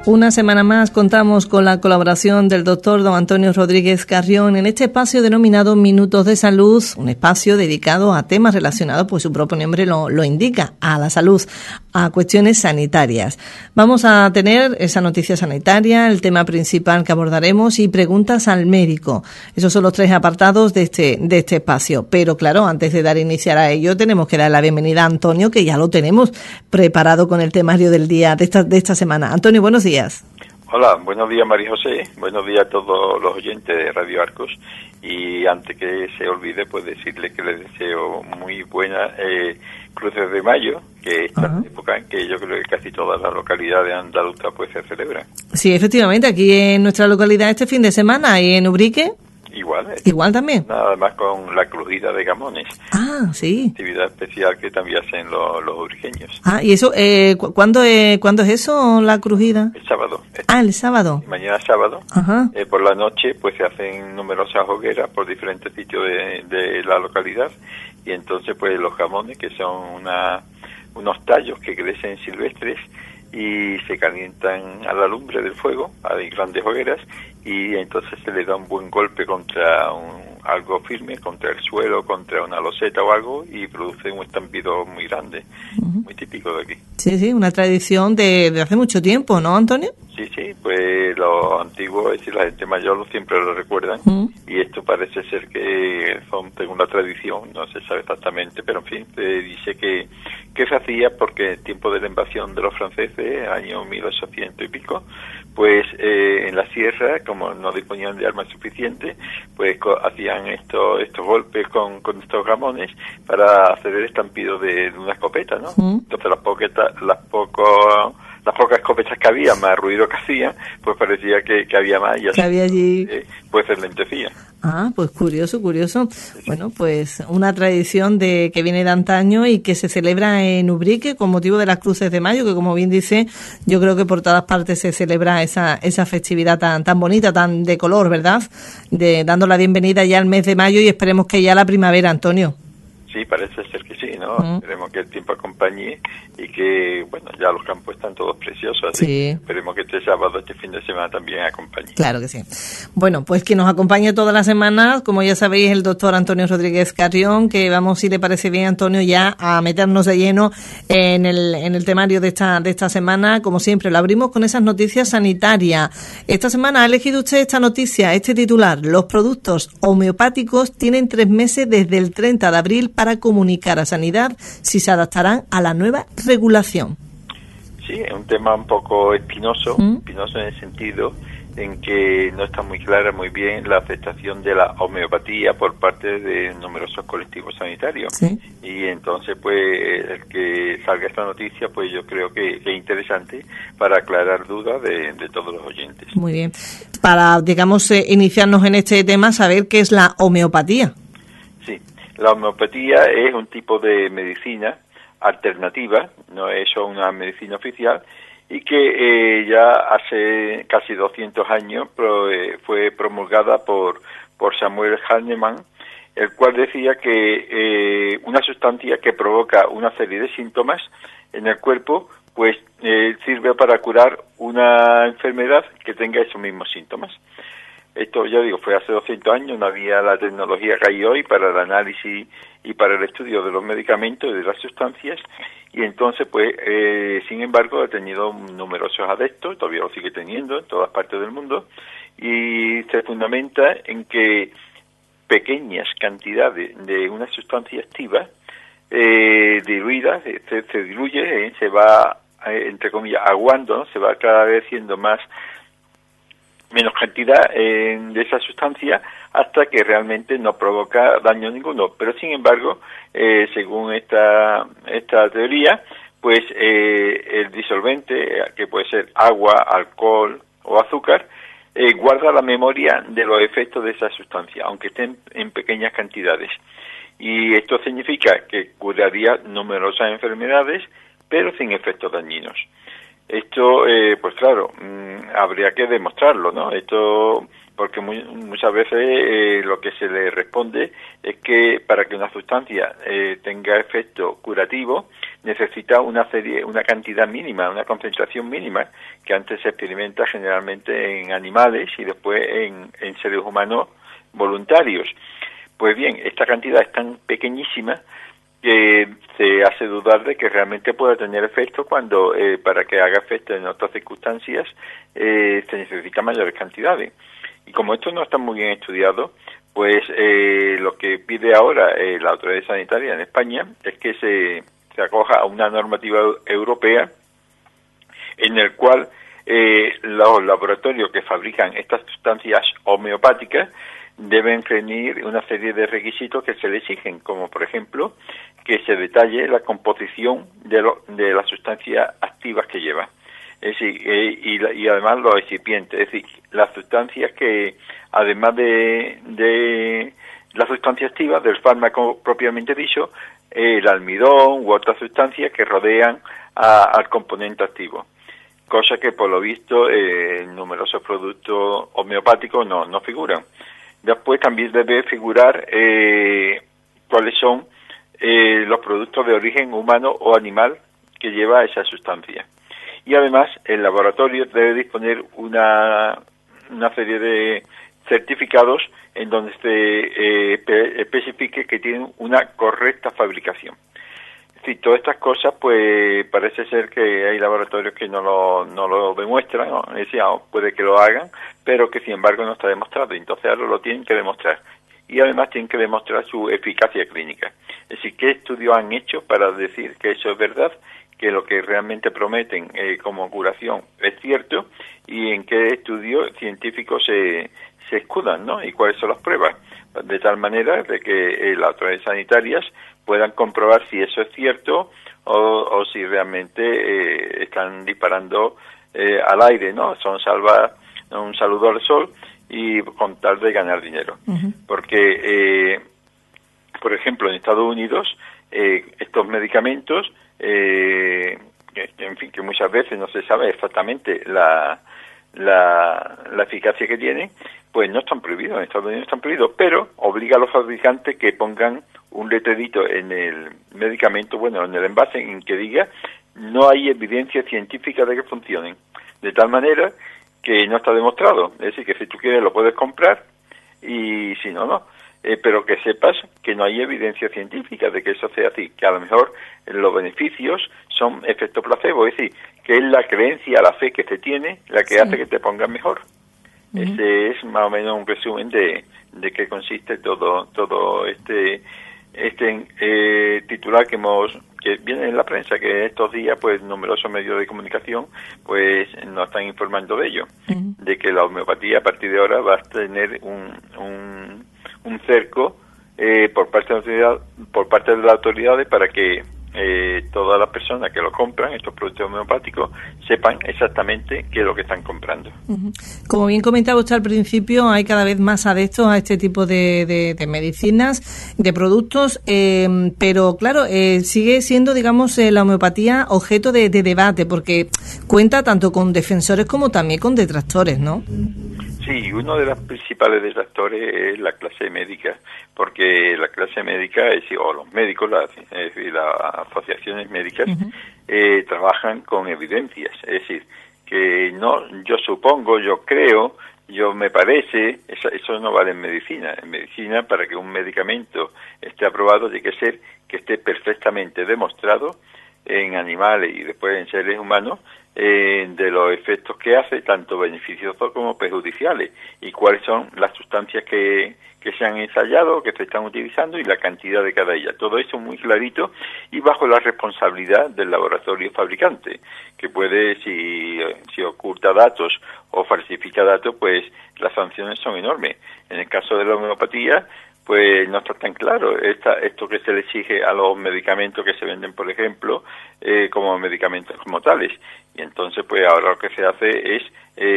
Una semana más contamos con la colaboración del doctor don Antonio Rodríguez Carrión en este espacio denominado Minutos de Salud, un espacio dedicado a temas relacionados, pues su propio nombre lo indica, a la salud, a cuestiones sanitarias. Vamos a tener esa noticia sanitaria, el tema principal que abordaremos y preguntas al médico. Esos son los tres apartados de este espacio. Pero claro, antes de dar iniciar a ello, tenemos que dar la bienvenida a Antonio, que ya lo tenemos preparado con el temario del día de esta semana. Antonio, buenos días. Hola, buenos días María José, buenos días a todos los oyentes de Radio Arcos, y antes que se olvide pues decirle que les deseo muy buenas cruces de mayo, que esta época en que yo creo que casi todas las localidades andaluzas pues se celebran. Sí, efectivamente, aquí en nuestra localidad este fin de semana y en Ubrique. Igual también. Nada más con la crujida de gamones. Ah, sí. Actividad especial que también hacen los ubriqueños. Ah, ¿y eso? ¿Cuándo es eso, la crujida? El sábado. El sábado. Mañana sábado. Ajá. Por la noche pues se hacen numerosas hogueras por diferentes sitios de la localidad, y entonces pues los gamones, que son unos tallos que crecen silvestres y se calientan a la lumbre del fuego, hay grandes hogueras, y entonces se le da un buen golpe contra algo firme, contra el suelo, contra una loseta o algo, y produce un estampido muy grande, muy típico de aquí. Sí, una tradición de hace mucho tiempo, ¿no, Antonio? Sí, pues lo antiguo, es decir, la gente mayor siempre lo recuerdan, y esto parece ser que son, según la tradición, no se sabe exactamente, pero en fin, se dice que se hacía porque en el tiempo de la invasión de los franceses, año 1800 y pico, pues en la sierra, como no disponían de armas suficientes, pues hacían estos golpes con estos gamones para hacer el estampido de una escopeta, ¿no? Entonces las pocas escopetas que había, más ruido que hacían, pues parecía que había más, y así había allí. Pues se lentecía. Ah, pues curioso. Bueno, pues una tradición que viene de antaño y que se celebra en Ubrique con motivo de las Cruces de Mayo, que como bien dice, yo creo que por todas partes se celebra esa festividad tan bonita, tan de color, ¿verdad? Dando la bienvenida ya al mes de mayo y esperemos que ya la primavera, Antonio. Sí, parece ser que sí, ¿no? Esperemos que el tiempo acompañe y que, bueno, ya los campos están todos preciosos, así que esperemos que este sábado, este fin de semana también acompañe. Claro que sí. Bueno, pues que nos acompañe toda la semana, como ya sabéis, el doctor Antonio Rodríguez Carrión, que vamos, si le parece bien, Antonio, ya a meternos de lleno en el temario de esta semana. Como siempre, lo abrimos con esas noticias sanitarias. Esta semana ha elegido usted esta noticia, este titular: los productos homeopáticos tienen 3 meses desde el 30 de abril para comunicar a Sanidad si se adaptarán a la nueva regulación. Sí, es un tema un poco espinoso en el sentido en que no está muy clara muy bien la aceptación de la homeopatía por parte de numerosos colectivos sanitarios. Y entonces pues el que salga esta noticia pues yo creo que es interesante para aclarar dudas de todos los oyentes. Muy bien. Para, digamos, iniciarnos en este tema, saber qué es la homeopatía. Sí, la homeopatía es un tipo de medicina alternativa, no es una medicina oficial, y que ya hace casi 200 años fue promulgada por Samuel Hahnemann, el cual decía que una sustancia que provoca una serie de síntomas en el cuerpo, pues sirve para curar una enfermedad que tenga esos mismos síntomas. Esto, ya digo, fue hace 200 años, no había la tecnología que hay hoy para el análisis y para el estudio de los medicamentos y de las sustancias, y entonces, pues, sin embargo, ha tenido numerosos adeptos, todavía lo sigue teniendo en todas partes del mundo, y se fundamenta en que pequeñas cantidades de una sustancia activa diluida, se diluye, se va, entre comillas, aguando, ¿no? Se va cada vez siendo menos cantidad de esa sustancia hasta que realmente no provoca daño ninguno. Pero sin embargo, según esta teoría, pues el disolvente, que puede ser agua, alcohol o azúcar, guarda la memoria de los efectos de esa sustancia, aunque estén en pequeñas cantidades. Y esto significa que curaría numerosas enfermedades, pero sin efectos dañinos. Esto, pues claro, habría que demostrarlo, ¿no? Esto, porque muchas veces lo que se le responde es que para que una sustancia tenga efecto curativo necesita una cantidad mínima, una concentración mínima, que antes se experimenta generalmente en animales y después en seres humanos voluntarios. Pues bien, esta cantidad es tan pequeñísima que se hace dudar de que realmente pueda tener efecto cuando para que haga efecto en otras circunstancias se necesitan mayores cantidades. Y como esto no está muy bien estudiado, pues lo que pide ahora la autoridad sanitaria en España es que se acoja a una normativa europea en el cual los laboratorios que fabrican estas sustancias homeopáticas deben reunir una serie de requisitos que se le exigen, como por ejemplo que se detalle la composición de las sustancias activas que lleva. Es decir, y además los excipientes, es decir, las sustancias que, además de las sustancias activas del fármaco propiamente dicho, el almidón u otras sustancias que rodean al componente activo. Cosa que, por lo visto, en numerosos productos homeopáticos no figuran. Después también debe figurar cuáles son los productos de origen humano o animal que lleva esa sustancia. Y además el laboratorio debe disponer una serie de certificados en donde se especifique que tienen una correcta fabricación. Es decir, todas estas cosas, pues parece ser que hay laboratorios que no lo demuestran, ¿no? Es decir, puede que lo hagan, pero que sin embargo no está demostrado. Entonces ahora lo tienen que demostrar. Y además tienen que demostrar su eficacia clínica. Es decir, ¿qué estudios han hecho para decir que eso es verdad? Que lo que realmente prometen como curación es cierto, y en qué estudios científicos se escudan, ¿no? Y cuáles son las pruebas, de tal manera de que las autoridades sanitarias puedan comprobar si eso es cierto o si realmente están disparando al aire, ¿no? Son un saludo al sol y con tal de ganar dinero. Uh-huh. Porque, por ejemplo, en Estados Unidos, estos medicamentos, en fin, que muchas veces no se sabe exactamente la eficacia que tienen, pues no están prohibidos, en Estados Unidos están prohibidos, pero obliga a los fabricantes que pongan un letrerito en el medicamento, bueno, en el envase, en que diga no hay evidencia científica de que funcionen, de tal manera que no está demostrado. Es decir, que si tú quieres lo puedes comprar y si no, no. Pero que sepas que no hay evidencia científica de que eso sea así, que a lo mejor los beneficios son efecto placebo, es decir, que es la creencia, la fe que se tiene la que hace que te pongas mejor. Uh-huh. Ese es más o menos un resumen de qué consiste todo este titular que viene en la prensa, que estos días pues numerosos medios de comunicación pues nos están informando de ello, uh-huh, de que la homeopatía a partir de ahora va a tener un cerco por parte de las autoridades para que todas las personas que lo compran, estos productos homeopáticos, sepan exactamente qué es lo que están comprando. Uh-huh. Como bien comentaba usted al principio, hay cada vez más adeptos a este tipo de medicinas, de productos, pero claro, sigue siendo, digamos, la homeopatía objeto de debate, porque cuenta tanto con defensores como también con detractores, ¿no? Sí, uno de los principales detractores es la clase médica, porque la clase médica, o los médicos, las asociaciones médicas, uh-huh, trabajan con evidencias, es decir, que no, yo supongo, yo creo, yo me parece, eso no vale en medicina. En medicina, para que un medicamento esté aprobado, tiene que ser que esté perfectamente demostrado en animales y después en seres humanos, de los efectos que hace, tanto beneficiosos como perjudiciales, y cuáles son las sustancias que se han ensayado, que se están utilizando, y la cantidad de cada ella. Todo eso muy clarito y bajo la responsabilidad del laboratorio fabricante, que puede, si oculta datos o falsifica datos, pues las sanciones son enormes. En el caso de la homeopatía, pues no está tan claro esto que se le exige a los medicamentos que se venden, por ejemplo, como medicamentos como tales. Y entonces, pues ahora lo que se hace es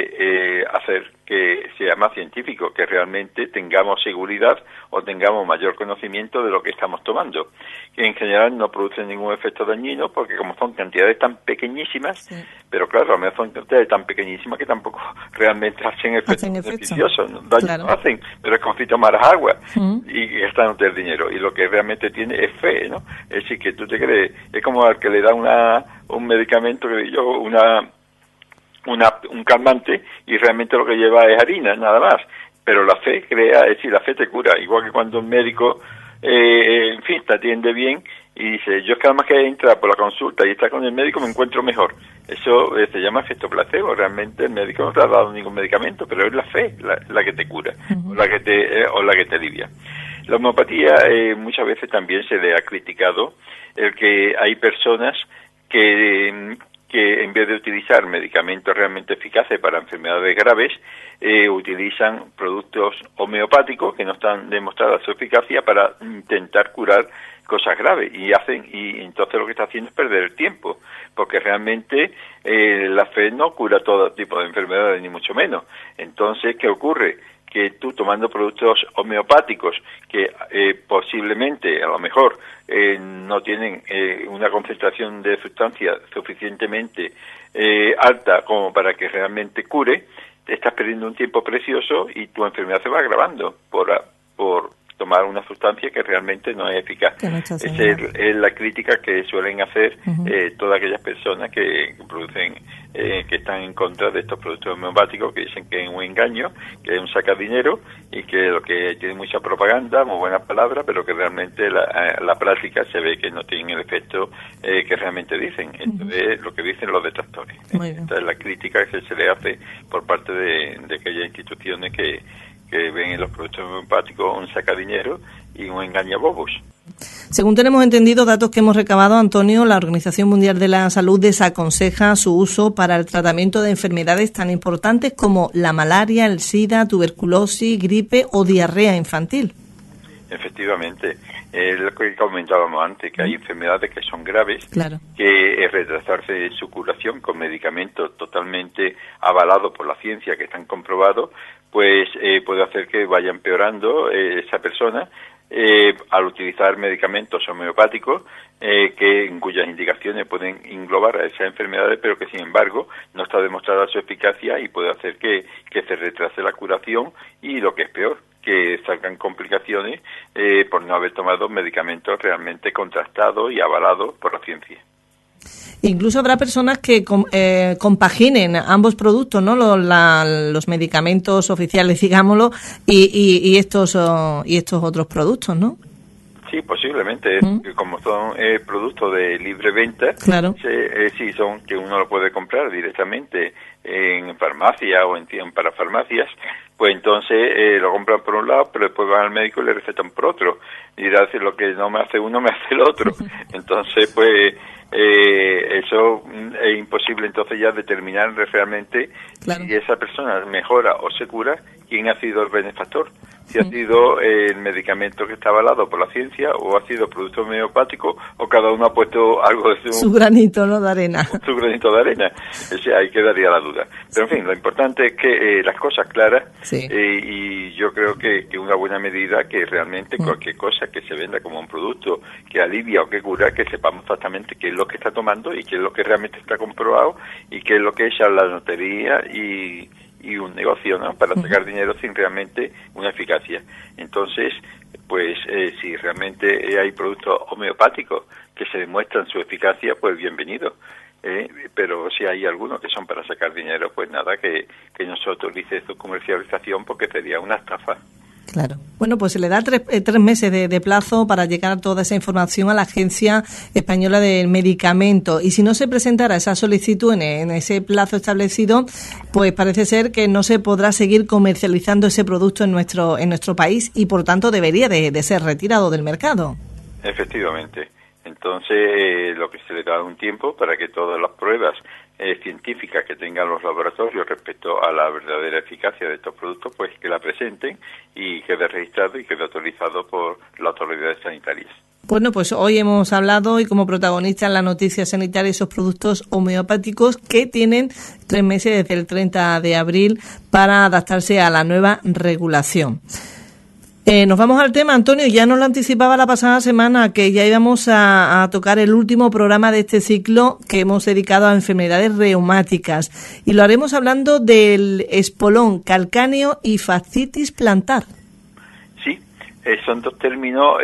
hacer que sea más científico, que realmente tengamos seguridad o tengamos mayor conocimiento de lo que estamos tomando. Que en general no producen ningún efecto dañino, porque como son cantidades tan pequeñísimas, sí, pero claro, a lo mejor son cantidades tan pequeñísimas que tampoco realmente hacen efectos beneficiosos. Daño claro, no hacen, pero es como si tomaras agua y gastándote el dinero. Y lo que realmente tiene es fe, ¿no? Es decir, que tú te crees, es como al que le da un medicamento, que yo, un calmante y realmente lo que lleva es harina, nada más. Pero la fe es decir, la fe te cura, igual que cuando un médico, en fin, te atiende bien y dice, yo cada vez que entra por la consulta y está con el médico me encuentro mejor. Eso se llama efecto placebo. Realmente el médico no te ha dado ningún medicamento, pero es la fe la que te cura, o la que te alivia. La homeopatía muchas veces también se le ha criticado el que hay personas que en vez de utilizar medicamentos realmente eficaces para enfermedades graves, utilizan productos homeopáticos que no están demostradas su eficacia para intentar curar cosas graves y entonces lo que está haciendo es perder el tiempo, porque realmente la fe no cura todo tipo de enfermedades ni mucho menos. Entonces, ¿qué ocurre? Que tú tomando productos homeopáticos que posiblemente, a lo mejor, no tienen una concentración de sustancia suficientemente alta como para que realmente cure, te estás perdiendo un tiempo precioso y tu enfermedad se va agravando por tomar una sustancia que realmente no es eficaz. Esa es la crítica que suelen hacer todas aquellas personas que producen, que están en contra de estos productos homeopáticos, que dicen que es un engaño, que es un sacadinero y que lo que tiene mucha propaganda, muy buenas palabras, pero que realmente la práctica se ve que no tienen el efecto que realmente dicen. Esto es lo que dicen los detractores. Esta es la crítica que se le hace por parte de aquellas instituciones que ven en los productos homeopáticos un sacadinero y un engañabobos. Según tenemos entendido, datos que hemos recabado, Antonio, la Organización Mundial de la Salud desaconseja su uso para el tratamiento de enfermedades tan importantes como la malaria, el SIDA, tuberculosis, gripe o diarrea infantil. Efectivamente, es lo que comentábamos antes, que hay enfermedades que son graves, claro, que retrasarse su curación con medicamentos totalmente avalados por la ciencia, que están comprobados, pues puede hacer que vaya empeorando esa persona al utilizar medicamentos homeopáticos en cuyas indicaciones pueden englobar a esas enfermedades, pero que sin embargo no está demostrada su eficacia y puede hacer que se retrase la curación y, lo que es peor, que salgan complicaciones por no haber tomado medicamentos realmente contrastados y avalados por la ciencia. Incluso habrá personas que compaginen ambos productos, ¿no? Los medicamentos oficiales, digámoslo, y estos otros productos, ¿no? Sí, posiblemente, como son productos de libre venta, claro, sí son que uno lo puede comprar directamente en farmacia o en parafarmacias, pues entonces lo compran por un lado, pero después van al médico y le recetan por otro, y dirá, si lo que no me hace uno me hace el otro. Entonces, pues eso es imposible entonces ya determinar realmente, claro, si esa persona mejora o se cura, quién ha sido el benefactor. Si ha sido el medicamento que está avalado por la ciencia, o ha sido producto homeopático, o cada uno ha puesto algo de su granito, ¿no?, de arena. Su granito de arena. Ahí quedaría la duda. Pero en fin, lo importante es que las cosas claras, sí, y yo creo que una buena medida, que realmente cualquier cosa que se venda como un producto que alivia o que cura, que sepamos exactamente qué es lo que está tomando y qué es lo que realmente está comprobado y qué es lo que es la notería y un negocio, ¿no?, para sacar dinero sin realmente una eficacia. Entonces, pues si realmente hay productos homeopáticos que se demuestran su eficacia, pues bienvenido. Pero si hay algunos que son para sacar dinero, pues nada, que no se autorice su comercialización, porque sería una estafa. Claro. Bueno, pues se le da 3 meses de plazo para llegar toda esa información a la Agencia Española del Medicamento. Y si no se presentara esa solicitud en ese plazo establecido, pues parece ser que no se podrá seguir comercializando ese producto en nuestro país y, por tanto, debería de ser retirado del mercado. Efectivamente. Entonces, lo que se le da un tiempo para que todas las pruebas científicas que tengan los laboratorios respecto a la verdadera eficacia de estos productos, pues que la presenten y quede registrado y quede autorizado por las autoridades sanitarias. Bueno, pues hoy hemos hablado, y como protagonista en la noticia sanitaria, esos productos homeopáticos que tienen 3 meses desde el 30 de abril para adaptarse a la nueva regulación. Nos vamos al tema, Antonio. Ya nos lo anticipaba la pasada semana, que ya íbamos a tocar el último programa de este ciclo que hemos dedicado a enfermedades reumáticas, y lo haremos hablando del espolón calcáneo y fascitis plantar. Sí, son dos términos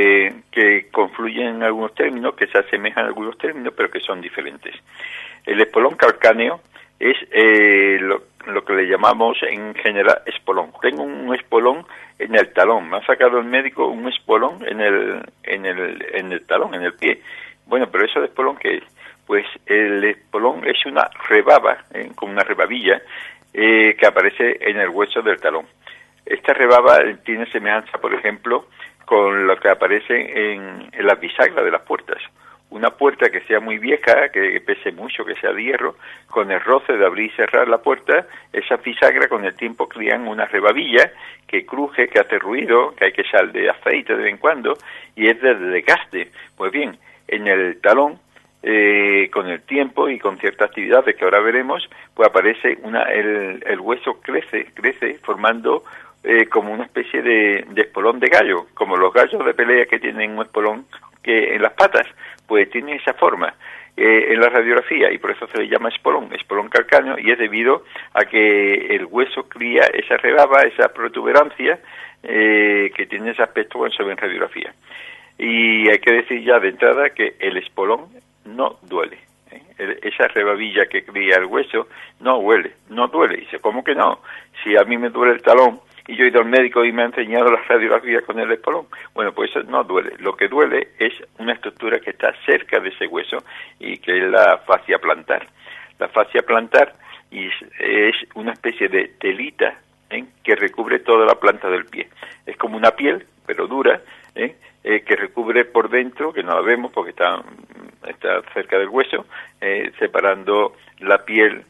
que confluyen en algunos términos, que se asemejan a algunos términos, pero que son diferentes. El espolón calcáneo es lo que le llamamos en general espolón. Tengo un espolón en el talón. Me ha sacado el médico un espolón en el talón, en el pie. Bueno, pero eso de espolón, ¿qué es? Pues el espolón es una rebaba, como una rebabilla, que aparece en el hueso del talón. Esta rebaba tiene semejanza, por ejemplo, con lo que aparece en las bisagras de las puertas. Una puerta que sea muy vieja, que pese mucho, que sea de hierro, con el roce de abrir y cerrar la puerta, esa bisagra con el tiempo crían una rebabilla que cruje, que hace ruido, que hay que echar de aceite de vez en cuando, y es de desgaste. Pues bien, en el talón, con el tiempo y con ciertas actividades que ahora veremos, pues aparece el hueso crece formando como una especie de espolón de gallo, como los gallos de pelea que tienen un espolón que en las patas, pues tiene esa forma en la radiografía, y por eso se le llama espolón calcáneo, y es debido a que el hueso cría esa rebaba, esa protuberancia que tiene ese aspecto cuando se ve en radiografía. Y hay que decir ya de entrada que el espolón no duele. Esa rebabilla que cría el hueso no duele. Y dice, ¿cómo que no? Si a mí me duele el talón y yo he ido al médico y me ha enseñado la radiografía con el espolón, bueno, pues eso no duele. Lo que duele es una estructura que está cerca de ese hueso y que es la fascia plantar. La fascia plantar es una especie de telita que recubre toda la planta del pie. Es como una piel, pero dura, que recubre por dentro, que no la vemos porque está cerca del hueso, separando la piel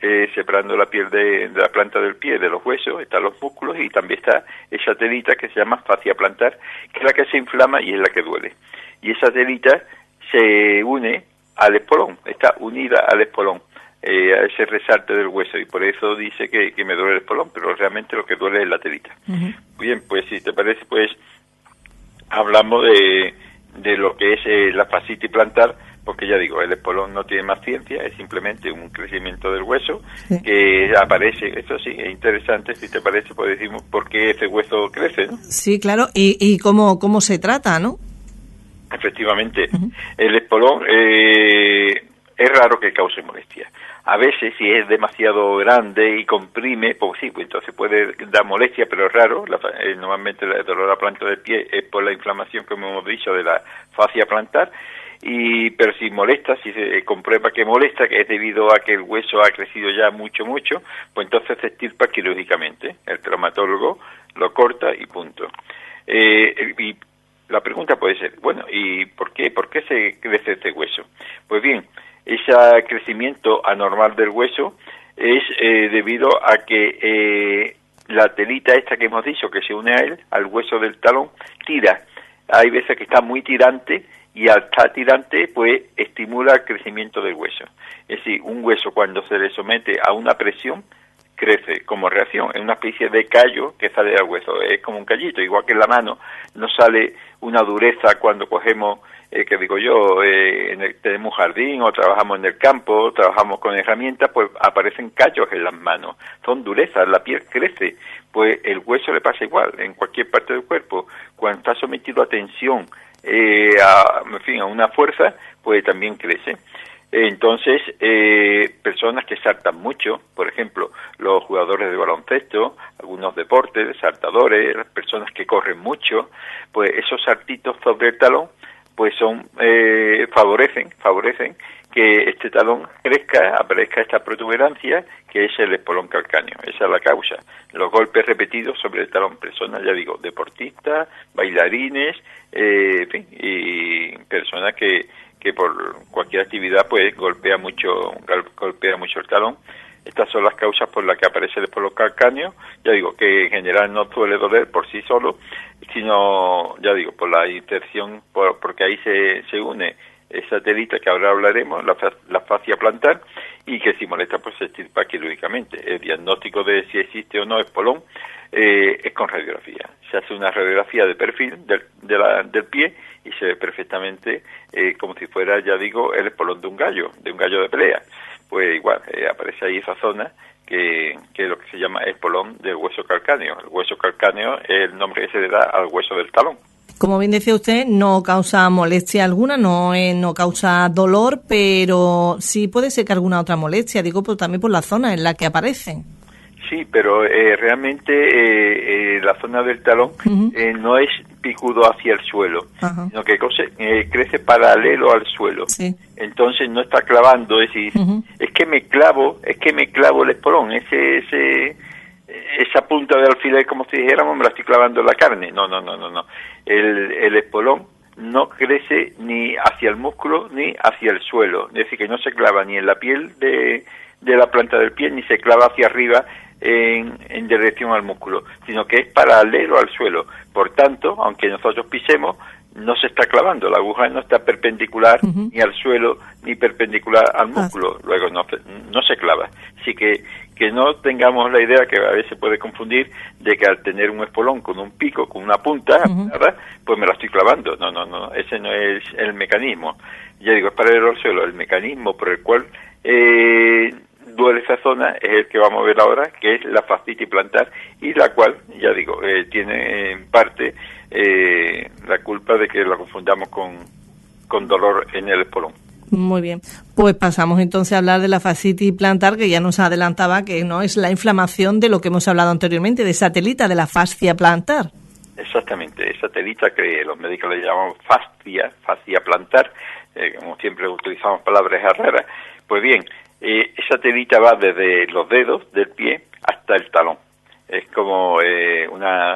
de la planta del pie, de los huesos, están los músculos, y también está esa telita que se llama fascia plantar, que es la que se inflama y es la que duele. Y esa telita se une al espolón, está unida al espolón, a ese resalte del hueso, y por eso dice que me duele el espolón, pero realmente lo que duele es la telita. Uh-huh. Bien, pues si te parece, pues hablamos de lo que es la fascitis plantar, porque ya digo, el espolón no tiene más ciencia, es simplemente un crecimiento del hueso que aparece. Eso sí, es interesante. Si te parece, pues decimos por qué ese hueso crece, ¿no? Sí, claro, y cómo se trata, ¿no? Efectivamente, el espolón es raro que cause molestia. A veces, si es demasiado grande y comprime, pues sí, pues entonces puede dar molestia, pero es raro. Normalmente el dolor a la planta del pie es por la inflamación, como hemos dicho, de la fascia plantar. Pero si molesta, si se comprueba que molesta, que es debido a que el hueso ha crecido ya mucho, pues entonces se extirpa quirúrgicamente. El traumatólogo lo corta y punto. Y la pregunta puede ser, bueno, ¿y por qué se crece este hueso? Pues bien, ese crecimiento anormal del hueso es debido a que la telita esta que hemos dicho, que se une a él, al hueso del talón, tira. Hay veces que está muy tirante, y al estar tirante, pues estimula el crecimiento del hueso. Es decir, un hueso cuando se le somete a una presión, crece como reacción. Es una especie de callo que sale del hueso, es como un callito, igual que en la mano no sale una dureza cuando cogemos, tenemos un jardín o trabajamos en el campo, trabajamos con herramientas, pues aparecen callos en las manos, son durezas, la piel crece. Pues el hueso le pasa igual en cualquier parte del cuerpo. Cuando está sometido a tensión, a una fuerza, pues también crece. Entonces, personas que saltan mucho, por ejemplo, los jugadores de baloncesto, algunos deportes, saltadores, las personas que corren mucho, pues esos saltitos sobre el talón, pues favorecen que este talón crezca, aparezca esta protuberancia, que es el espolón calcáneo. Esa es la causa. Los golpes repetidos sobre el talón. Personas, ya digo, deportistas, bailarines, y personas que por cualquier actividad pues golpea mucho el talón. Estas son las causas por las que aparece el espolón calcáneo. Ya digo que en general no suele doler por sí solo, sino, ya digo, por la inserción, porque ahí se une esa telita que ahora hablaremos, la fascia plantar, y que si molesta pues se extirpa quirúrgicamente. El diagnóstico de si existe o no espolón es con radiografía. Se hace una radiografía de perfil del pie y se ve perfectamente como si fuera, ya digo, el espolón de un gallo de pelea. Pues igual, aparece ahí esa zona que es lo que se llama espolón del hueso calcáneo. El hueso calcáneo es el nombre que se le da al hueso del talón. Como bien decía usted, no causa molestia alguna, no causa dolor, pero sí puede ser que alguna otra molestia, digo, pues también por la zona en la que aparecen. Sí, pero realmente la zona del talón no es picudo hacia el suelo, sino que crece paralelo al suelo. Sí. Entonces no está clavando, es decir, es que me clavo el espolón, esa punta de alfiler, como si dijéramos, me la estoy clavando en la carne. No. El espolón no crece ni hacia el músculo ni hacia el suelo, es decir, que no se clava ni en la piel de la planta del pie, ni se clava hacia arriba en dirección al músculo, sino que es paralelo al suelo. Por tanto, aunque nosotros pisemos, no se está clavando, la aguja no está perpendicular ni al suelo ni perpendicular al músculo, luego no se clava. Así que no tengamos la idea, que a veces se puede confundir, de que al tener un espolón con un pico, con una punta, pues me la estoy clavando. No, ese no es el mecanismo. Ya digo, es paralelo al suelo. El mecanismo por el cual duele esa zona es el que vamos a ver ahora, que es la fascitis plantar, y la cual, ya digo, tiene en parte la culpa de que la confundamos con dolor en el espolón. Muy bien, pues pasamos entonces a hablar de la fascitis plantar, que ya nos adelantaba que no es la inflamación de lo que hemos hablado anteriormente, de esa telita, de la fascia plantar. Exactamente, esa telita que los médicos le llaman fascia plantar, como siempre utilizamos palabras raras. Pues bien, esa telita va desde los dedos del pie hasta el talón. Es como es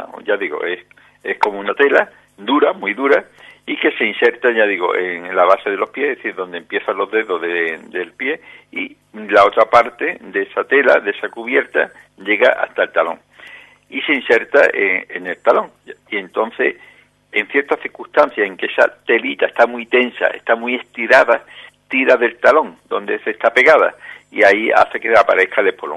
como una tela dura, muy dura, y que se inserta, ya digo, en la base de los pies, es decir, donde empiezan los dedos del pie, y la otra parte de esa tela, de esa cubierta, llega hasta el talón y se inserta en el talón. Y entonces, en ciertas circunstancias en que esa telita está muy tensa, está muy estirada, tira del talón, donde se está pegada, y ahí hace que aparezca el espolón.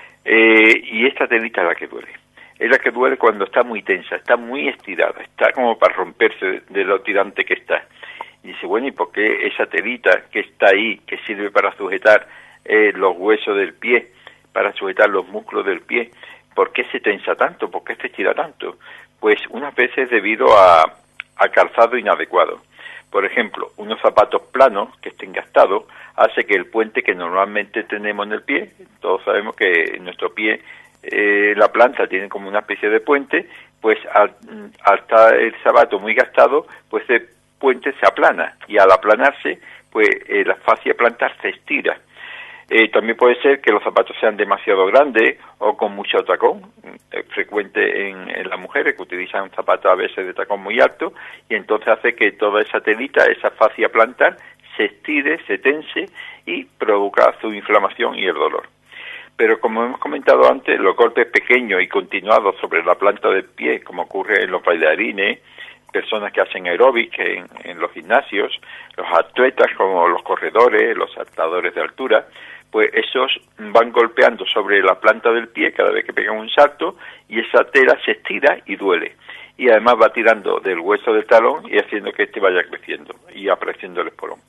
Y esta telita es la que duele. Es la que duele cuando está muy tensa, está muy estirada, está como para romperse de lo tirante que está. Y dice, bueno, ¿y por qué esa telita que está ahí, que sirve para sujetar los huesos del pie, para sujetar los músculos del pie, por qué se tensa tanto, por qué se estira tanto? Pues unas veces debido a calzado inadecuado. Por ejemplo, unos zapatos planos que estén gastados hace que el puente que normalmente tenemos en el pie, todos sabemos que en nuestro pie la planta tiene como una especie de puente, pues al estar el zapato muy gastado, pues el puente se aplana, y al aplanarse, pues la fascia plantar se estira. También puede ser que los zapatos sean demasiado grandes o con mucho tacón. Es frecuente en las mujeres que utilizan zapatos a veces de tacón muy alto, y entonces hace que toda esa telita, esa fascia plantar, se estire, se tense y provoca su inflamación y el dolor. Pero como hemos comentado antes, los golpes pequeños y continuados sobre la planta del pie, como ocurre en los bailarines, personas que hacen aeróbic en los gimnasios, los atletas como los corredores, los saltadores de altura, pues esos van golpeando sobre la planta del pie cada vez que pegan un salto, y esa tela se estira y duele. Y además va tirando del hueso del talón y haciendo que este vaya creciendo y apareciendo el espolón.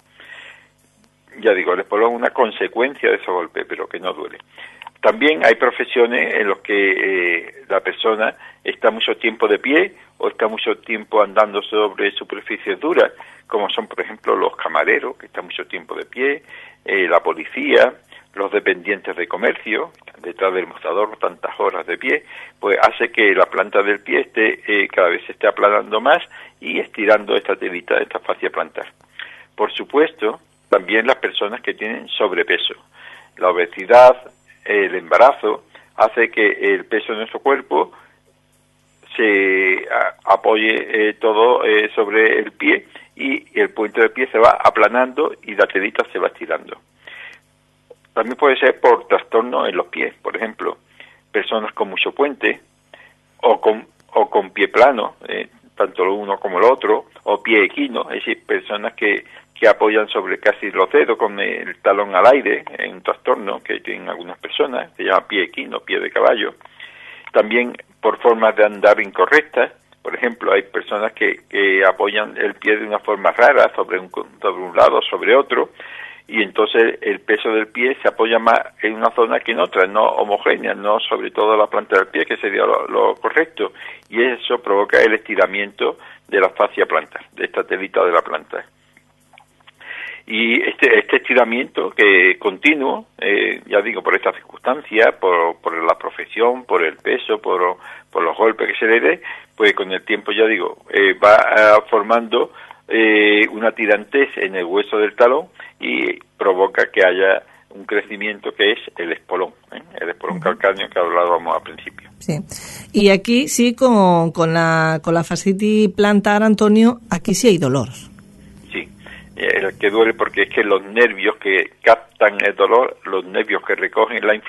Ya digo, el espolón es una consecuencia de ese golpe, pero que no duele. También hay profesiones en las que la persona está mucho tiempo de pie o está mucho tiempo andando sobre superficies duras, como son, por ejemplo, los camareros, que están mucho tiempo de pie, la policía, los dependientes de comercio, detrás del mostrador tantas horas de pie, pues hace que la planta del pie cada vez se esté aplanando más y estirando esta telita, esta fascia plantar. Por supuesto, también las personas que tienen sobrepeso. La obesidad, el embarazo, hace que el peso de nuestro cuerpo se apoye todo sobre el pie, y el puente del pie se va aplanando y la telita se va estirando. También puede ser por trastorno en los pies, por ejemplo, personas con mucho puente o con pie plano, tanto lo uno como el otro, o pie equino, es decir, personas que apoyan sobre casi los dedos con el talón al aire, en un trastorno que tienen algunas personas, se llama pie equino, pie de caballo. También por formas de andar incorrectas, por ejemplo, hay personas que apoyan el pie de una forma rara sobre un lado, sobre otro, y entonces el peso del pie se apoya más en una zona que en otra, no homogénea, no sobre todo la planta del pie, que sería lo correcto, y eso provoca el estiramiento de la fascia plantar, de esta telita de la planta. Y este estiramiento que continuo, ya digo, por esta circunstancia, por la profesión, por el peso, por los golpes que se le dé, pues con el tiempo, ya digo, va formando una tirantez en el hueso del talón y provoca que haya un crecimiento que es el espolón, el espolón calcáneo que hablábamos al principio. Sí. Y aquí sí, con la fascitis plantar, Antonio, aquí sí hay dolor. Sí, el que duele porque es que los nervios que captan el dolor, los nervios que recogen la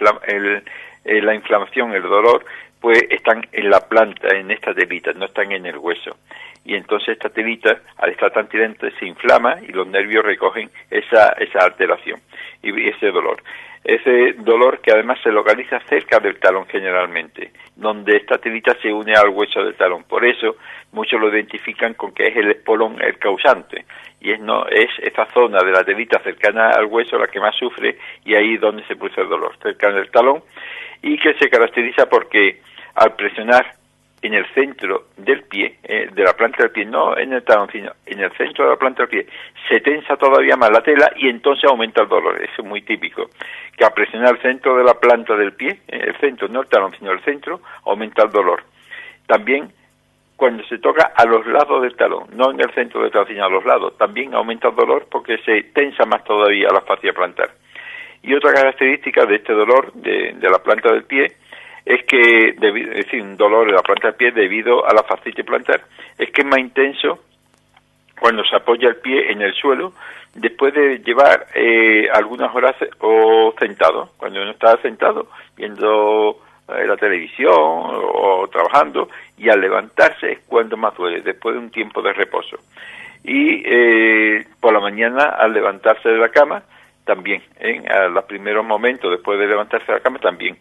inflamación, el dolor, pues están en la planta, en esta telita, no están en el hueso. Y entonces esta telita, al estar tan tirante, se inflama y los nervios recogen esa alteración y ese dolor. Ese dolor que además se localiza cerca del talón generalmente, donde esta telita se une al hueso del talón. Por eso muchos lo identifican con que es el espolón el causante. Y es esa zona de la telita cercana al hueso la que más sufre, y ahí es donde se produce el dolor, cerca del talón, y que se caracteriza porque al presionar en el centro del pie, de la planta del pie, no en el talón, sino en el centro de la planta del pie, se tensa todavía más la tela y entonces aumenta el dolor. Eso es muy típico, que al presionar el centro de la planta del pie, el centro, no el talón, sino el centro, aumenta el dolor. También cuando se toca a los lados del talón, no en el centro del talón, sino a los lados, también aumenta el dolor porque se tensa más todavía la fascia plantar. Y otra característica de este dolor de la planta del pie es que, es decir, un dolor de la planta del pie debido a la fascitis plantar, es que es más intenso cuando se apoya el pie en el suelo después de llevar algunas horas o sentado. Cuando uno está sentado viendo la televisión o trabajando, y al levantarse es cuando más duele, después de un tiempo de reposo. Y por la mañana al levantarse de la cama también, a los primeros momentos después de levantarse de la cama también,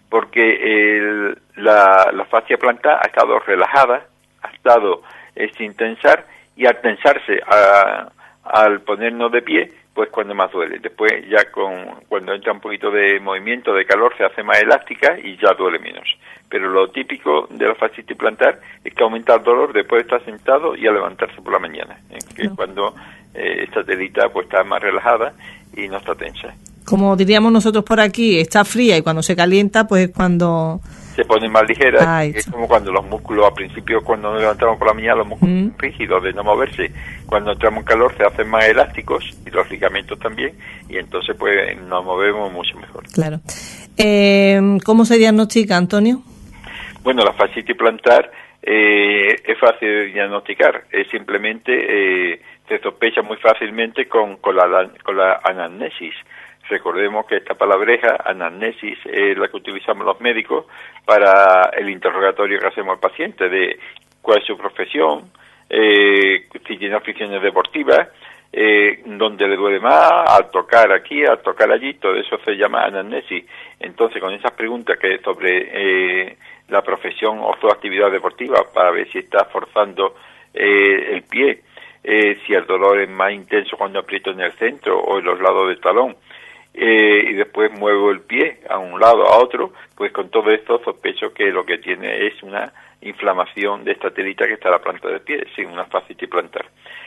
porque la fascia plantar ha estado relajada, ha estado sin tensar, y al tensarse, al ponernos de pie, pues cuando más duele. Después ya cuando entra un poquito de movimiento, de calor, se hace más elástica y ya duele menos. Pero lo típico de la fascitis plantar es que aumenta el dolor después de estar sentado y al levantarse por la mañana, que es cuando esta telita pues está más relajada y no está tensa. Como diríamos nosotros por aquí, está fría, y cuando se calienta, pues es cuando se pone más ligera. Es como cuando los músculos, al principio cuando nos levantamos por la mañana, los músculos rígidos de no moverse, cuando entramos en calor se hacen más elásticos, y los ligamentos también, y entonces pues nos movemos mucho mejor. Claro. ¿Cómo se diagnostica, Antonio? Bueno, la fascitis plantar es fácil de diagnosticar, es simplemente se sospecha muy fácilmente con la anamnesis. Recordemos que esta palabreja, anamnesis, es la que utilizamos los médicos para el interrogatorio que hacemos al paciente de cuál es su profesión, si tiene aficiones deportivas, dónde le duele más, al tocar aquí, al tocar allí, todo eso se llama anamnesis. Entonces, con esas preguntas que sobre la profesión o su actividad deportiva, para ver si está forzando el pie, si el dolor es más intenso cuando aprieto en el centro o en los lados del talón, y después muevo el pie a un lado, a otro, pues con todo esto sospecho que lo que tiene es una inflamación de esta telita que está en la planta del pie, sin una fascitis plantar.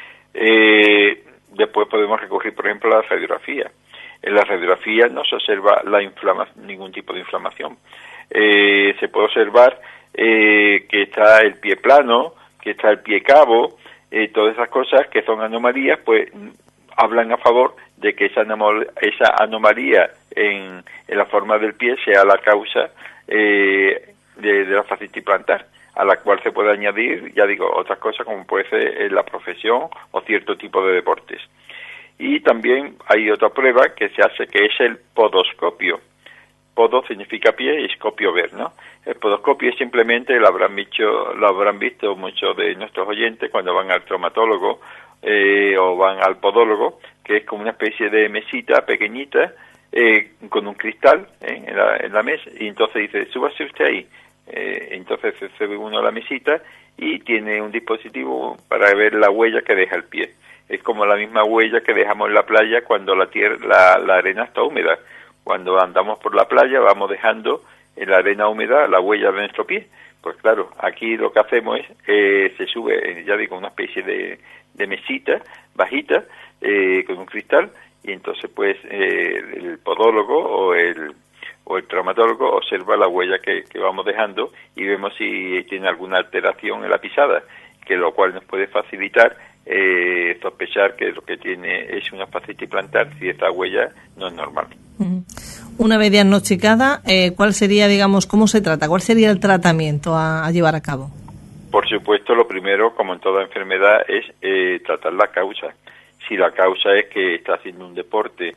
Después podemos recurrir, por ejemplo, a la radiografía. En la radiografía no se observa ningún tipo de inflamación. Se puede observar que está el pie plano, que está el pie cabo, todas esas cosas que son anomalías, pues hablan a favor de que esa anomalía en la forma del pie sea la causa de la fascitis plantar, a la cual se puede añadir, ya digo, otras cosas como puede ser la profesión o cierto tipo de deportes. Y también hay otra prueba que se hace, que es el podoscopio. Podo significa pie y escopio ver, ¿no? El podoscopio es simplemente, lo habrán visto muchos de nuestros oyentes cuando van al traumatólogo o van al podólogo, que es como una especie de mesita pequeñita con un cristal en la mesa, y entonces dice, súbase usted ahí. Entonces se sube uno a la mesita y tiene un dispositivo para ver la huella que deja el pie. Es como la misma huella que dejamos en la playa cuando la arena está húmeda. Cuando andamos por la playa vamos dejando en la arena húmeda la huella de nuestro pie. Pues claro, aquí lo que hacemos es, se sube, ya digo, una especie de mesita bajita con un cristal, y entonces pues el podólogo o el traumatólogo observa la huella que vamos dejando y vemos si tiene alguna alteración en la pisada, que lo cual nos puede facilitar sospechar que lo que tiene es una fascitis plantar si esta huella no es normal. Una vez diagnosticada, ¿cuál sería, digamos, cómo se trata? ¿Cuál sería el tratamiento a llevar a cabo? Por supuesto, lo primero, como en toda enfermedad, es tratar la causa. Si la causa es que está haciendo un deporte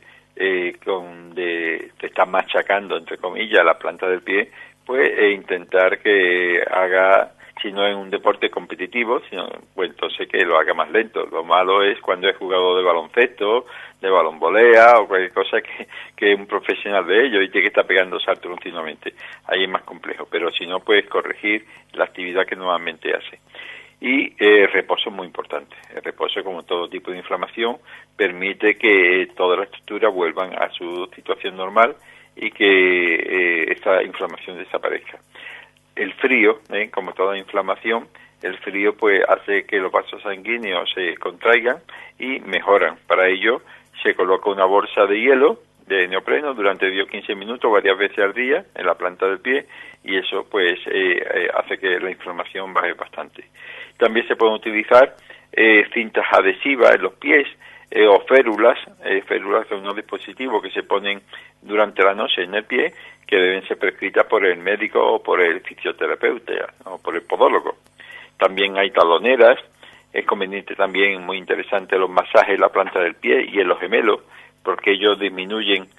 te está machacando, entre comillas, la planta del pie, pues intentar que haga, si no es un deporte competitivo, pues entonces que lo haga más lento. Lo malo es cuando es jugador de baloncesto, de balonvolea o cualquier cosa que es un profesional de ello y tiene que estar pegando saltos continuamente. Ahí es más complejo, pero si no, puedes corregir la actividad que normalmente hace. Y el reposo es muy importante. El reposo, como todo tipo de inflamación, permite que todas las estructuras vuelvan a su situación normal y que esa inflamación desaparezca. El frío, como toda inflamación, el frío pues hace que los vasos sanguíneos se contraigan y mejoran. Para ello se coloca una bolsa de hielo de neopreno durante 10 o 15 minutos varias veces al día en la planta del pie, y eso pues hace que la inflamación baje bastante. También se pueden utilizar cintas adhesivas en los pies o férulas. Férulas son unos dispositivos que se ponen durante la noche en el pie, que deben ser prescritas por el médico o por el fisioterapeuta o por el podólogo. También hay taloneras. Es conveniente también, muy interesante, los masajes en la planta del pie y en los gemelos, porque ellos disminuyen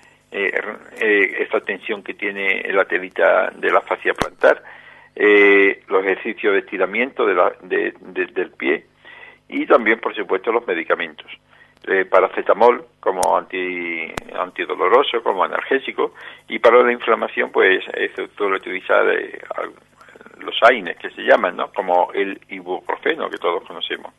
esta tensión que tiene la telita de la fascia plantar. Los ejercicios de estiramiento del pie, y también, por supuesto, los medicamentos. Paracetamol como antidoloroso, como analgésico, y para la inflamación pues se suele utilizar los AINES, que se llaman, ¿no?, como el ibuprofeno, que todos conocemos.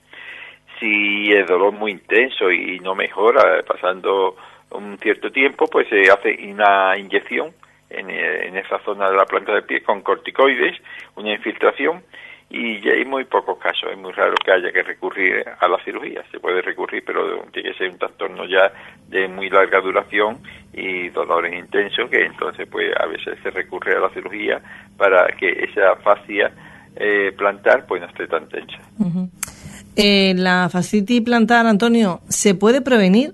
Si el dolor muy intenso y no mejora pasando un cierto tiempo, pues se hace una inyección en esa zona de la planta del pie con corticoides, una infiltración, y ya hay muy pocos casos. Es muy raro que haya que recurrir a la cirugía. Se puede recurrir, pero tiene que ser un trastorno ya de muy larga duración y dolores intensos, que entonces pues a veces se recurre a la cirugía para que esa fascia plantar pues no esté tan tensa. Uh-huh. ¿La fascitis plantar, Antonio, se puede prevenir?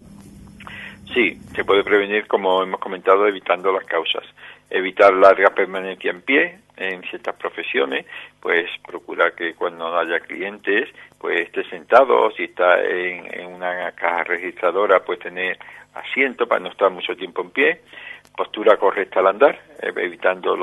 Sí, se puede prevenir, como hemos comentado, evitando las causas. Evitar larga permanencia en pie en ciertas profesiones, pues procurar que cuando no haya clientes pues esté sentado. Si está en una caja registradora, pues tener asiento para no estar mucho tiempo en pie. Postura correcta al andar, evitando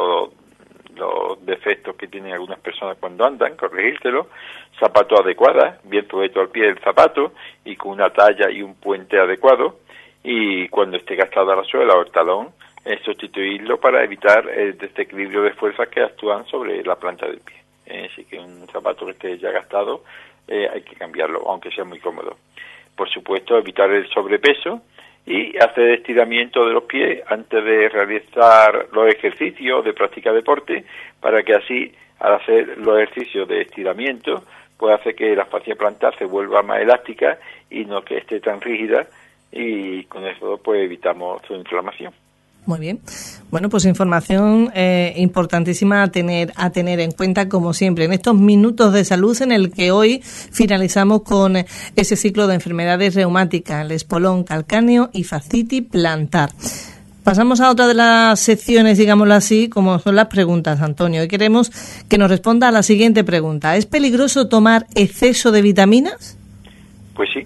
los defectos que tienen algunas personas cuando andan, corregírselo. Zapato adecuada, bien sujeto al pie del zapato y con una talla y un puente adecuado. Y cuando esté gastada la suela o el talón, sustituirlo para evitar el desequilibrio de fuerzas que actúan sobre la planta del pie. Así que un zapato que esté ya gastado hay que cambiarlo, aunque sea muy cómodo. Por supuesto, evitar el sobrepeso y hacer estiramiento de los pies antes de realizar los ejercicios de práctica deporte, para que así, al hacer los ejercicios de estiramiento, pues hace que la fascia plantar se vuelva más elástica y no que esté tan rígida, y con eso pues evitamos su inflamación. Muy bien. Bueno, pues información importantísima a tener en cuenta, como siempre, en estos minutos de salud en el que hoy finalizamos con ese ciclo de enfermedades reumáticas, el espolón calcáneo y fascitis plantar. Pasamos a otra de las secciones, digámoslo así, como son las preguntas, Antonio. Hoy queremos que nos responda a la siguiente pregunta. ¿Es peligroso tomar exceso de vitaminas? Pues sí.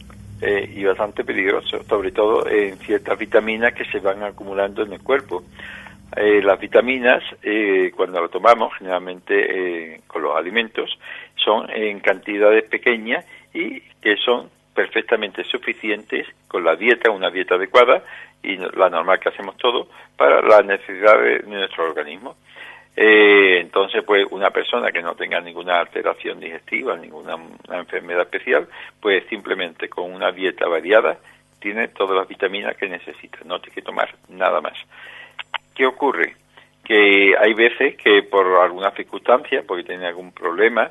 Y bastante peligroso, sobre todo en ciertas vitaminas que se van acumulando en el cuerpo. Las vitaminas, cuando las tomamos, generalmente con los alimentos, son en cantidades pequeñas y que son perfectamente suficientes con la dieta, una dieta adecuada y la normal que hacemos todos, para las necesidades de nuestro organismo. Entonces, pues una persona que no tenga ninguna alteración digestiva, ninguna enfermedad especial, pues simplemente con una dieta variada tiene todas las vitaminas que necesita, no tiene que tomar nada más. ¿Qué ocurre? Que hay veces que por alguna circunstancia, porque tiene algún problema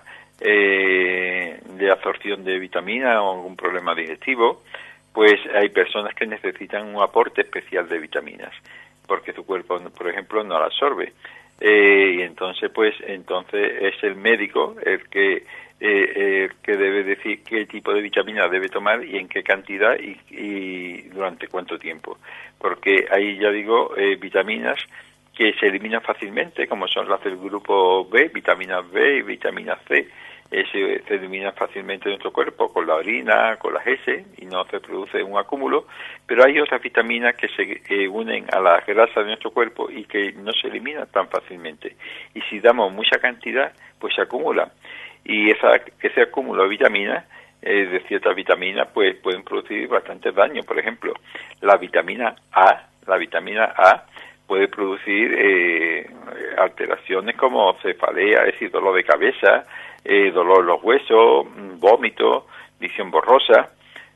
de absorción de vitamina o algún problema digestivo, pues hay personas que necesitan un aporte especial de vitaminas, porque su cuerpo, por ejemplo, no la absorbe. Y entonces es el médico el que debe decir qué tipo de vitamina debe tomar y en qué cantidad y durante cuánto tiempo, porque hay, ya digo, vitaminas que se eliminan fácilmente, como son las del grupo B, vitamina B y vitamina C, se eliminan fácilmente de nuestro cuerpo con la orina, con las heces, y no se produce un acúmulo, pero hay otras vitaminas que se unen a las grasas de nuestro cuerpo y que no se eliminan tan fácilmente, y si damos mucha cantidad, pues se acumulan, y ese acúmulo de vitaminas, de ciertas vitaminas, pues pueden producir bastante daño. Por ejemplo, la vitamina A puede producir alteraciones como cefalea, es decir, dolor de cabeza, dolor en los huesos, vómito, visión borrosa,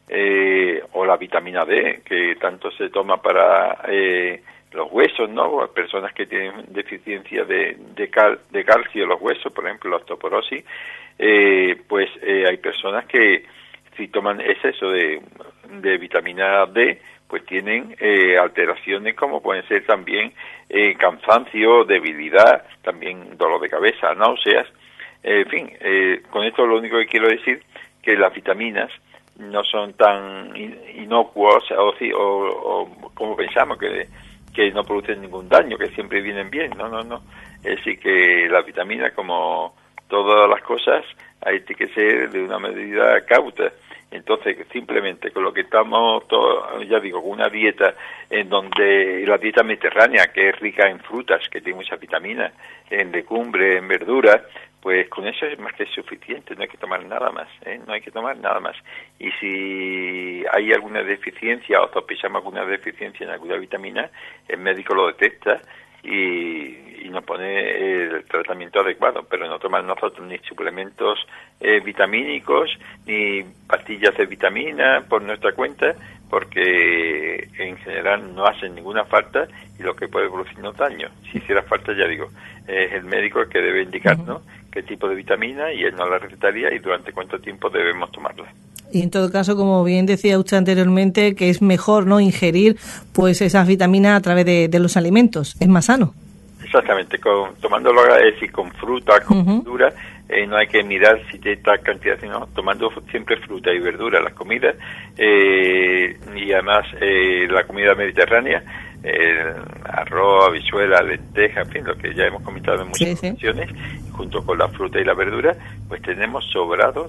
o la vitamina D, que tanto se toma para los huesos, ¿no? Personas que tienen deficiencia de calcio en los huesos, por ejemplo, la osteoporosis, pues hay personas que si toman exceso de vitamina D, pues tienen alteraciones como pueden ser también cansancio, debilidad, también dolor de cabeza, náuseas, en fin, con esto lo único que quiero decir que las vitaminas no son tan inocuas o como pensamos que no producen ningún daño, que siempre vienen bien, no. Es decir, que las vitaminas, como todas las cosas, hay que ser de una medida cauta. Entonces, simplemente con lo que estamos, ya digo, con una dieta en donde la dieta mediterránea, que es rica en frutas, que tiene muchas vitaminas, en legumbres, en verduras, pues con eso es más que suficiente, no hay que tomar nada más, no hay que tomar nada más. Y si hay alguna deficiencia o sospechamos alguna deficiencia en alguna vitamina, el médico lo detecta y nos pone el tratamiento adecuado, pero no tomar nosotros ni suplementos vitamínicos ni pastillas de vitamina por nuestra cuenta, porque en general no hacen ninguna falta y lo que puede producirnos daño. Si hiciera falta, ya digo, es el médico el que debe indicarnos qué tipo de vitamina y él nos la recetaría y durante cuánto tiempo debemos tomarla. Y en todo caso, como bien decía usted anteriormente, que es mejor no ingerir pues esas vitaminas a través de los alimentos, es más sano. Exactamente, tomándolo, es decir, con fruta, con verdura, no hay que mirar si te da cantidad, sino tomando siempre fruta y verdura, las comidas, y además la comida mediterránea, arroz, habichuela, lenteja, en fin, lo que ya hemos comentado en muchas ocasiones, junto con la fruta y la verdura, pues tenemos sobrado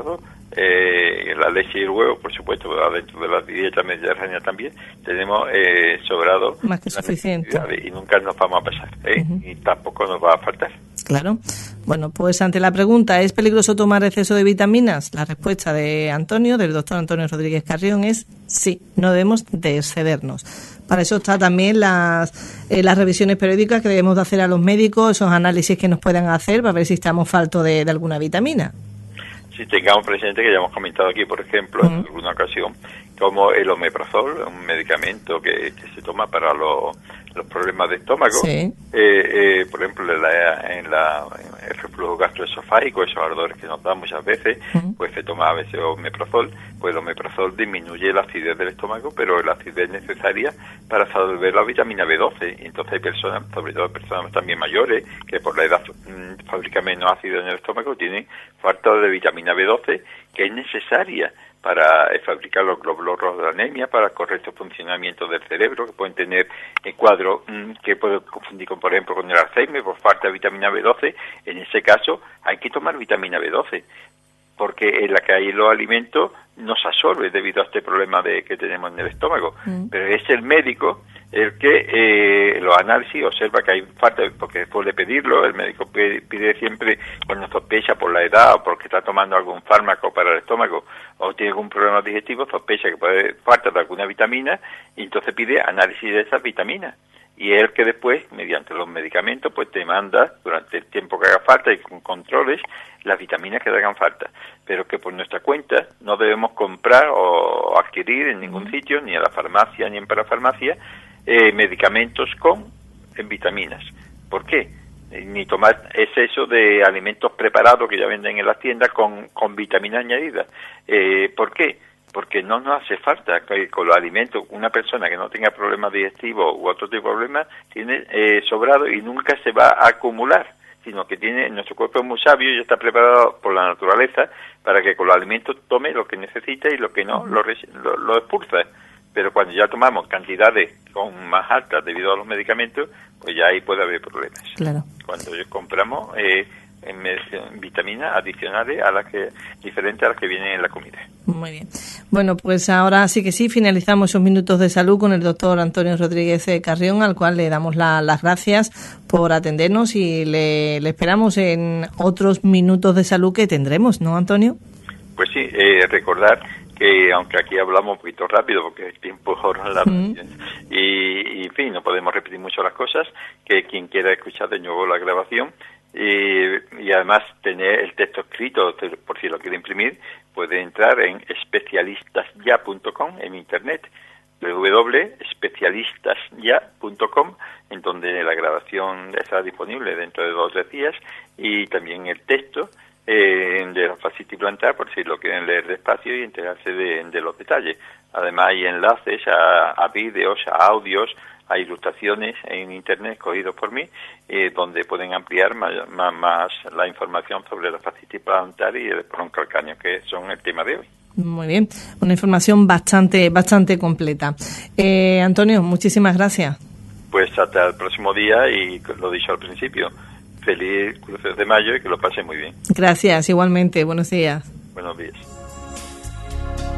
la leche y el huevo, por supuesto, dentro de la dieta mediterránea también, tenemos sobrado más que suficiente, y nunca nos vamos a pasar, y tampoco nos va a faltar. Claro. Bueno, pues ante la pregunta, ¿es peligroso tomar exceso de vitaminas? La respuesta de Antonio, del doctor Antonio Rodríguez Carrión, es sí, no debemos de excedernos. Para eso está también las revisiones periódicas que debemos de hacer a los médicos, esos análisis que nos puedan hacer para ver si estamos faltos de alguna vitamina. Si tengamos presente que ya hemos comentado aquí, por ejemplo, en alguna ocasión, como el omeprazol, un medicamento que se toma para los problemas de estómago, por ejemplo, en el reflujo gastroesofágico, esos ardores que nos dan muchas veces, pues se toma a veces omeprazol, pues el omeprazol disminuye la acidez del estómago, pero la acidez necesaria para absorber la vitamina B12, y entonces hay personas, sobre todo personas también mayores, que por la edad fabrican menos ácido en el estómago, tienen falta de vitamina B12, que es necesaria para fabricar los glóbulos rojos de la anemia, para el correcto funcionamiento del cerebro, que pueden tener cuadros que pueden confundir con, por ejemplo, con el Alzheimer por falta de vitamina B12. En ese caso hay que tomar vitamina B12, porque en la que hay los alimentos no se absorbe debido a este problema que tenemos en el estómago. Pero es el médico el que los análisis observa que hay falta, porque después de pedirlo, el médico pide siempre cuando sospecha por la edad o porque está tomando algún fármaco para el estómago o tiene algún problema digestivo, sospecha que puede falta de alguna vitamina y entonces pide análisis de esas vitaminas. y es el que después, mediante los medicamentos, pues te manda durante el tiempo que haga falta y con controles las vitaminas que te hagan falta, pero que por nuestra cuenta no debemos comprar o adquirir en ningún sitio, ni a la farmacia ni en parafarmacia, medicamentos con vitaminas. ¿Por qué? Ni tomar exceso de alimentos preparados que ya venden en las tiendas con vitaminas añadidas. ¿Por qué? Porque no nos hace falta que con los alimentos una persona que no tenga problemas digestivos u otro tipo de problemas tiene sobrado y nunca se va a acumular, sino que nuestro cuerpo es muy sabio y está preparado por la naturaleza para que con los alimentos tome lo que necesita y lo que no lo expulsa. Pero cuando ya tomamos cantidades más altas debido a los medicamentos, pues ya ahí puede haber problemas. Claro. Cuando compramos vitaminas adicionales diferentes a las que vienen en la comida. Muy bien. Bueno, pues ahora sí que sí, finalizamos esos minutos de salud con el doctor Antonio Rodríguez Carrión, al cual le damos las gracias por atendernos y le esperamos en otros minutos de salud que tendremos, ¿no, Antonio? Pues sí, recordar que aunque aquí hablamos un poquito rápido porque el tiempo ahorra la y en fin, no podemos repetir mucho las cosas, que quien quiera escuchar de nuevo la grabación y además tener el texto escrito, por si lo quiere imprimir, puede entrar en especialistasya.com en internet, www.especialistasya.com, en donde la grabación estará disponible dentro de 2 o 3 días, y también el texto de la fascitis plantar, por si lo quieren leer despacio y enterarse de los detalles. Además hay enlaces a vídeos, a audios, a ilustraciones en internet cogidos por mí, donde pueden ampliar más la información sobre la fascitis plantar y el espolón calcáneo, que son el tema de hoy. Muy bien, una información bastante completa. Antonio, muchísimas gracias. Pues hasta el próximo día y lo dicho al principio, feliz cruce de mayo y que lo pase muy bien. Gracias, igualmente. Buenos días. Buenos días.